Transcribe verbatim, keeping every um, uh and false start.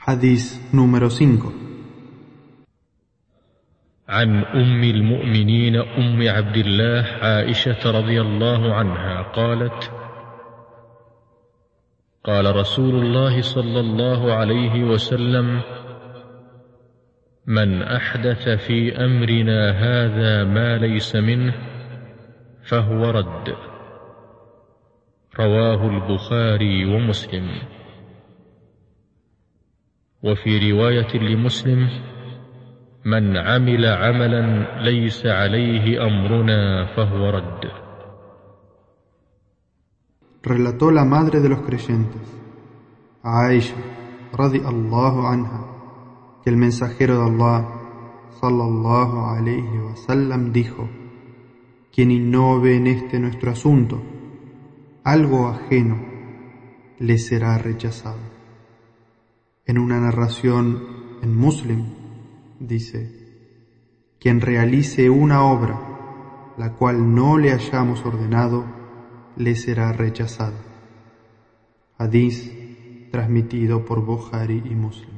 Hadís número cinco. عن أم المؤمنين أم عبد الله عائشة رضي الله عنها قالت: قال رسول الله صلى الله عليه وسلم: من أحدث في أمرنا هذا ما ليس منه فهو رد. رواه البخاري ومسلم. وفي رواية لمسلم: من عمل عملا ليس عليه أمرنا فهو رد. Relató la madre de los creyentes, Aisha, radiyallahu anha, que el mensajero de Allah, sallallahu alayhi wa sallam, dijo: quien innove en este nuestro asunto, algo ajeno, le será rechazado. En una narración en Muslim, dice: quien realice una obra la cual no le hayamos ordenado, le será rechazado. Hadís transmitido por Bukhari y Muslim.